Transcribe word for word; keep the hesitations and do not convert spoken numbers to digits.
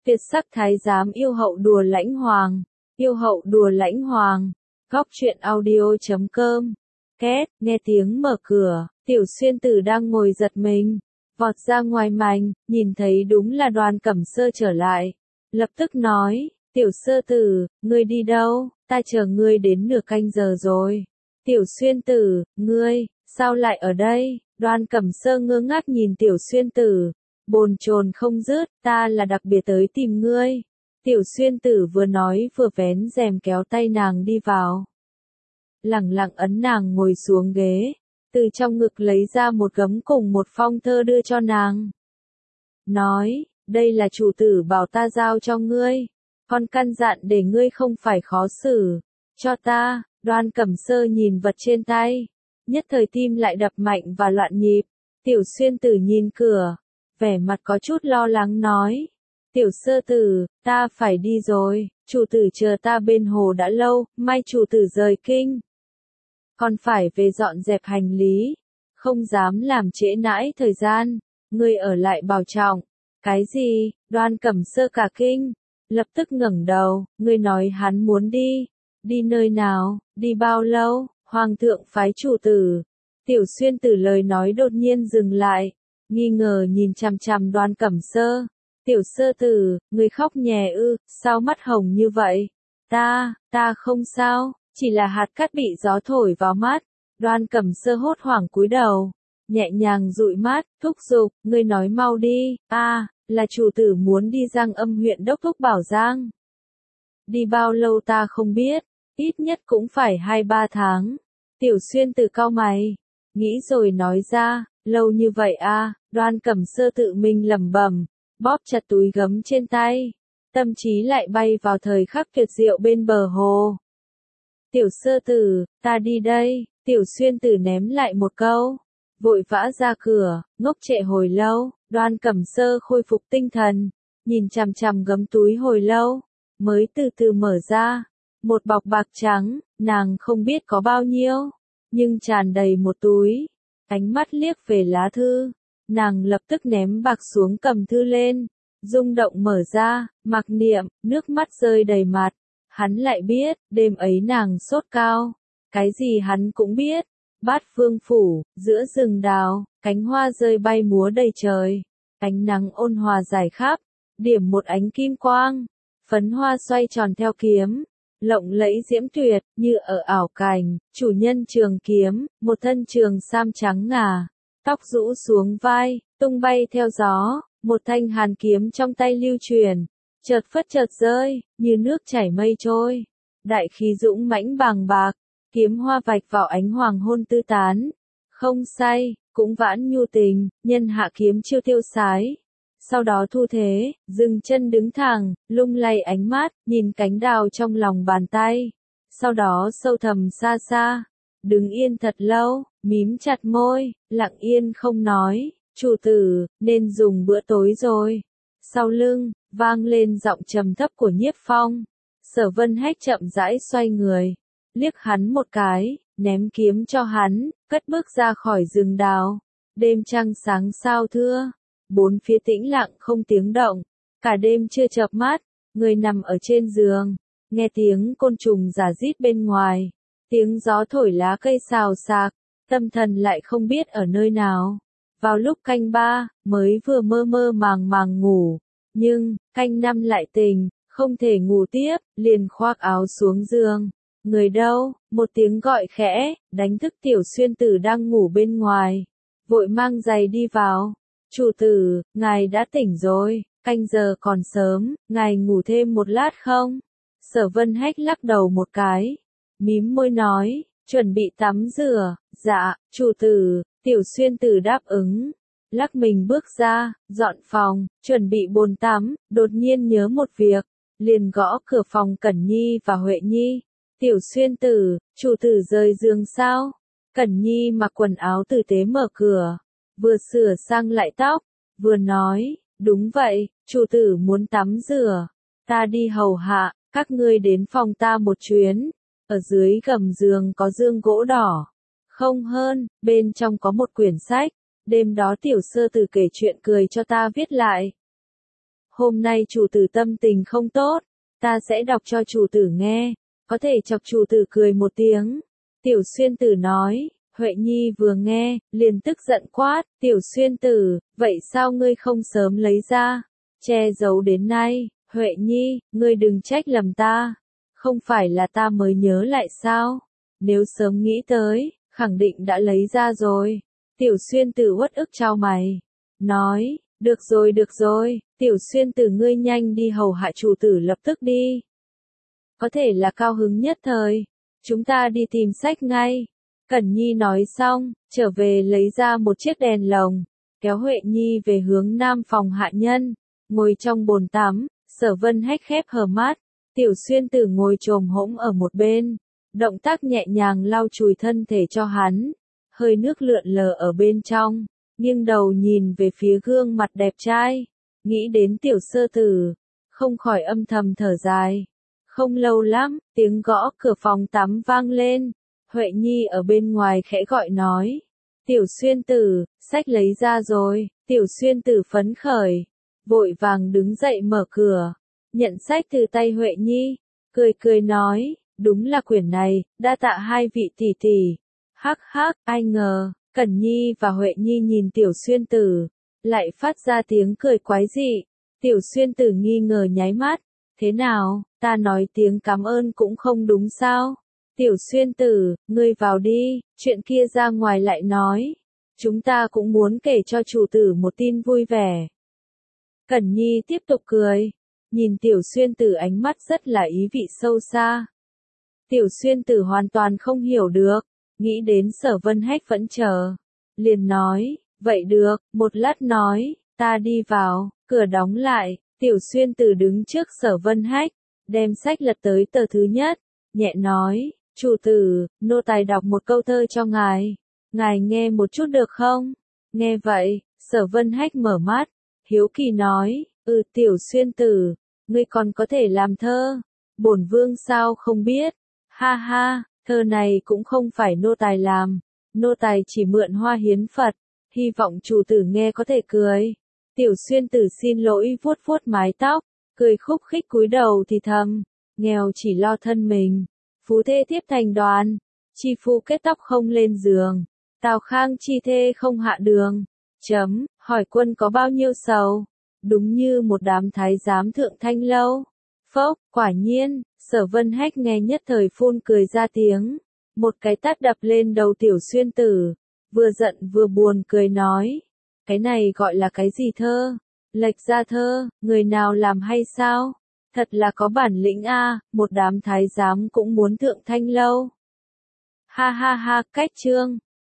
Tuyệt sắc thái giám yêu hậu đùa lãnh hoàng, yêu hậu đùa lãnh hoàng, góc truyện audio.com. Két, nghe tiếng mở cửa, Tiểu Xuyên Tử đang ngồi giật mình, vọt ra ngoài mành, nhìn thấy đúng là Đoàn Cẩm Sơ trở lại. Lập tức nói, Tiểu Sơ Tử, ngươi đi đâu, ta chờ ngươi đến nửa canh giờ rồi. Tiểu Xuyên Tử, ngươi, sao lại ở đây? Đoàn Cẩm Sơ ngơ ngác nhìn Tiểu Xuyên Tử, bồn chồn không dứt, ta là đặc biệt tới tìm ngươi. Tiểu Xuyên Tử vừa nói vừa vén rèm kéo tay nàng đi vào. Lẳng lặng ấn nàng ngồi xuống ghế, từ trong ngực lấy ra một gấm cùng một phong thơ đưa cho nàng. Nói, đây là chủ tử bảo ta giao cho ngươi, con căn dặn để ngươi không phải khó xử, cho ta. Đoan Cẩm Sơ nhìn vật trên tay, nhất thời tim lại đập mạnh và loạn nhịp. Tiểu Xuyên Tử nhìn cửa, vẻ mặt có chút lo lắng nói, Tiểu Sơ Tử, ta phải đi rồi, chủ tử chờ ta bên hồ đã lâu, may chủ tử rời kinh. Còn phải về dọn dẹp hành lý, không dám làm trễ nãi thời gian, ngươi ở lại bảo trọng. Cái gì? Đoan Cẩm Sơ cả kinh, lập tức ngẩng đầu, ngươi nói hắn muốn đi, đi nơi nào, đi bao lâu, Hoàng thượng phái chủ tử. Tiểu Xuyên Tử lời nói đột nhiên dừng lại, nghi ngờ nhìn chằm chằm Đoan Cẩm Sơ. Tiểu Sơ Tử, ngươi khóc nhè ư, sao mắt hồng như vậy? Ta, ta không sao, chỉ là hạt cát bị gió thổi vào mắt. Đoan Cẩm Sơ hốt hoảng cúi đầu, nhẹ nhàng dụi mắt, thúc giục, ngươi nói mau đi. A, à, là chủ tử muốn đi Giang Âm huyện đốc thúc Bảo Giang. Đi bao lâu ta không biết, ít nhất cũng phải hai ba tháng. Tiểu Xuyên Tử cau mày, nghĩ rồi nói ra, lâu như vậy à? Đoan Cẩm Sơ tự mình lẩm bẩm, bóp chặt túi gấm trên tay, tâm trí lại bay vào thời khắc tuyệt diệu bên bờ hồ. Tiểu Sơ Tử, ta đi đây. Tiểu Xuyên Tử ném lại một câu, vội vã ra cửa, ngốc trệ hồi lâu. Đoan Cẩm Sơ khôi phục tinh thần, nhìn chằm chằm gấm túi hồi lâu, mới từ từ mở ra. Một bọc bạc trắng, nàng không biết có bao nhiêu, nhưng tràn đầy một túi. Ánh mắt liếc về lá thư, nàng lập tức ném bạc xuống cầm thư lên, rung động mở ra, mặc niệm, nước mắt rơi đầy mặt. Hắn lại biết, đêm ấy nàng sốt cao, cái gì hắn cũng biết. Bát Vương phủ, giữa rừng đào, cánh hoa rơi bay múa đầy trời, ánh nắng ôn hòa rải khắp, điểm một ánh kim quang, phấn hoa xoay tròn theo kiếm, lộng lẫy diễm tuyệt, như ở ảo cảnh. Chủ nhân trường kiếm, một thân trường sam trắng ngà, tóc rũ xuống vai, tung bay theo gió, một thanh hàn kiếm trong tay lưu truyền, chợt phất chợt rơi, như nước chảy mây trôi, đại khí dũng mãnh bàng bạc, kiếm hoa vạch vào ánh hoàng hôn tư tán, không say, cũng vãn nhu tình, nhân hạ kiếm chiêu tiêu sái. Sau đó thu thế, dừng chân đứng thẳng, lung lay ánh mắt, nhìn cánh đào trong lòng bàn tay. Sau đó sâu thầm xa xa, đứng yên thật lâu, mím chặt môi, lặng yên không nói. Chủ tử, nên dùng bữa tối rồi. Sau lưng, vang lên giọng trầm thấp của Nhiếp Phong. Sở Vân Hách chậm rãi xoay người, liếc hắn một cái, ném kiếm cho hắn, cất bước ra khỏi rừng đào. Đêm trăng sáng sao thưa, bốn phía tĩnh lặng không tiếng động, cả đêm chưa chợp mắt, người nằm ở trên giường, nghe tiếng côn trùng rả rít bên ngoài, tiếng gió thổi lá cây xào xạc, tâm thần lại không biết ở nơi nào. Vào lúc canh ba, mới vừa mơ mơ màng màng ngủ, nhưng, canh năm lại tỉnh, không thể ngủ tiếp, liền khoác áo xuống giường. Người đâu? Một tiếng gọi khẽ, đánh thức Tiểu Xuyên Tử đang ngủ bên ngoài, vội mang giày đi vào. Chủ tử, ngài đã tỉnh rồi, canh giờ còn sớm, ngài ngủ thêm một lát không? Sở Vân Hách lắc đầu một cái, mím môi nói, chuẩn bị tắm rửa. Dạ, chủ tử. Tiểu Xuyên Tử đáp ứng, lắc mình bước ra, dọn phòng, chuẩn bị bồn tắm, đột nhiên nhớ một việc, liền gõ cửa phòng Cẩn Nhi và Huệ Nhi. Tiểu Xuyên Tử, chủ tử rời giường sao? Cẩn Nhi mặc quần áo tử tế mở cửa, vừa sửa sang lại tóc, vừa nói, đúng vậy, chủ tử muốn tắm rửa, ta đi hầu hạ, các ngươi đến phòng ta một chuyến, ở dưới gầm giường có giường gỗ đỏ. Không hơn, bên trong có một quyển sách, đêm đó Tiểu Sơ Tử kể chuyện cười cho ta viết lại. Hôm nay chủ tử tâm tình không tốt, ta sẽ đọc cho chủ tử nghe, có thể chọc chủ tử cười một tiếng. Tiểu Xuyên Tử nói, Huệ Nhi vừa nghe, liền tức giận quát, Tiểu Xuyên Tử, vậy sao ngươi không sớm lấy ra, che giấu đến nay, Huệ Nhi, ngươi đừng trách lầm ta, không phải là ta mới nhớ lại sao, nếu sớm nghĩ tới, khẳng định đã lấy ra rồi. Tiểu Xuyên Tử uất ức chau mày, nói, được rồi được rồi, Tiểu Xuyên Tử ngươi nhanh đi hầu hạ chủ tử lập tức đi. Có thể là cao hứng nhất thời, chúng ta đi tìm sách ngay. Cẩn Nhi nói xong, trở về lấy ra một chiếc đèn lồng, kéo Huệ Nhi về hướng nam phòng hạ nhân, ngồi trong bồn tắm, Sở Vân Hách khép hờ mắt, Tiểu Xuyên Tử ngồi chồm hỗn ở một bên, động tác nhẹ nhàng lau chùi thân thể cho hắn, hơi nước lượn lờ ở bên trong, nghiêng đầu nhìn về phía gương mặt đẹp trai, nghĩ đến Tiểu Sơ Tử, không khỏi âm thầm thở dài. Không lâu lắm, tiếng gõ cửa phòng tắm vang lên, Huệ Nhi ở bên ngoài khẽ gọi nói, Tiểu Xuyên Tử, sách lấy ra rồi. Tiểu Xuyên Tử phấn khởi, vội vàng đứng dậy mở cửa, nhận sách từ tay Huệ Nhi, cười cười nói, đúng là quyển này, đa tạ hai vị tỷ tỷ. Hắc hắc, ai ngờ, Cẩn Nhi và Huệ Nhi nhìn Tiểu Xuyên Tử, lại phát ra tiếng cười quái dị. Tiểu Xuyên Tử nghi ngờ nháy mắt, thế nào, ta nói tiếng cảm ơn cũng không đúng sao? Tiểu Xuyên Tử, ngươi vào đi, chuyện kia ra ngoài lại nói. Chúng ta cũng muốn kể cho chủ tử một tin vui vẻ. Cẩn Nhi tiếp tục cười, nhìn Tiểu Xuyên Tử ánh mắt rất là ý vị sâu xa. Tiểu Xuyên Tử hoàn toàn không hiểu được, nghĩ đến Sở Vân Hách vẫn chờ, liền nói, vậy được, một lát nói, ta đi vào, cửa đóng lại, Tiểu Xuyên Tử đứng trước Sở Vân Hách, đem sách lật tới tờ thứ nhất, nhẹ nói, chủ tử, nô tài đọc một câu thơ cho ngài, ngài nghe một chút được không? Nghe vậy, Sở Vân Hách mở mắt, hiếu kỳ nói, ừ Tiểu Xuyên Tử, ngươi còn có thể làm thơ, bổn vương sao không biết, ha ha, thơ này cũng không phải nô tài làm, nô tài chỉ mượn hoa hiến Phật, hy vọng chủ tử nghe có thể cười. Tiểu Xuyên Tử xin lỗi vuốt vuốt mái tóc, cười khúc khích cúi đầu thì thầm, nghèo chỉ lo thân mình, phú thê thiếp thành đoàn, chi phu kết tóc không lên giường, Tào Khang chi thê không hạ đường. Chấm, hỏi quân có bao nhiêu sầu, đúng như một đám thái giám thượng thanh lâu. Phốc, quả nhiên, Sở Vân Hách nghe nhất thời phun cười ra tiếng, một cái tát đập lên đầu Tiểu Xuyên Tử, vừa giận vừa buồn cười nói, cái này gọi là cái gì thơ? Lệch ra thơ, người nào làm hay sao? Thật là có bản lĩnh a, một đám thái giám cũng muốn thượng thanh lâu. Ha ha ha, cách chương.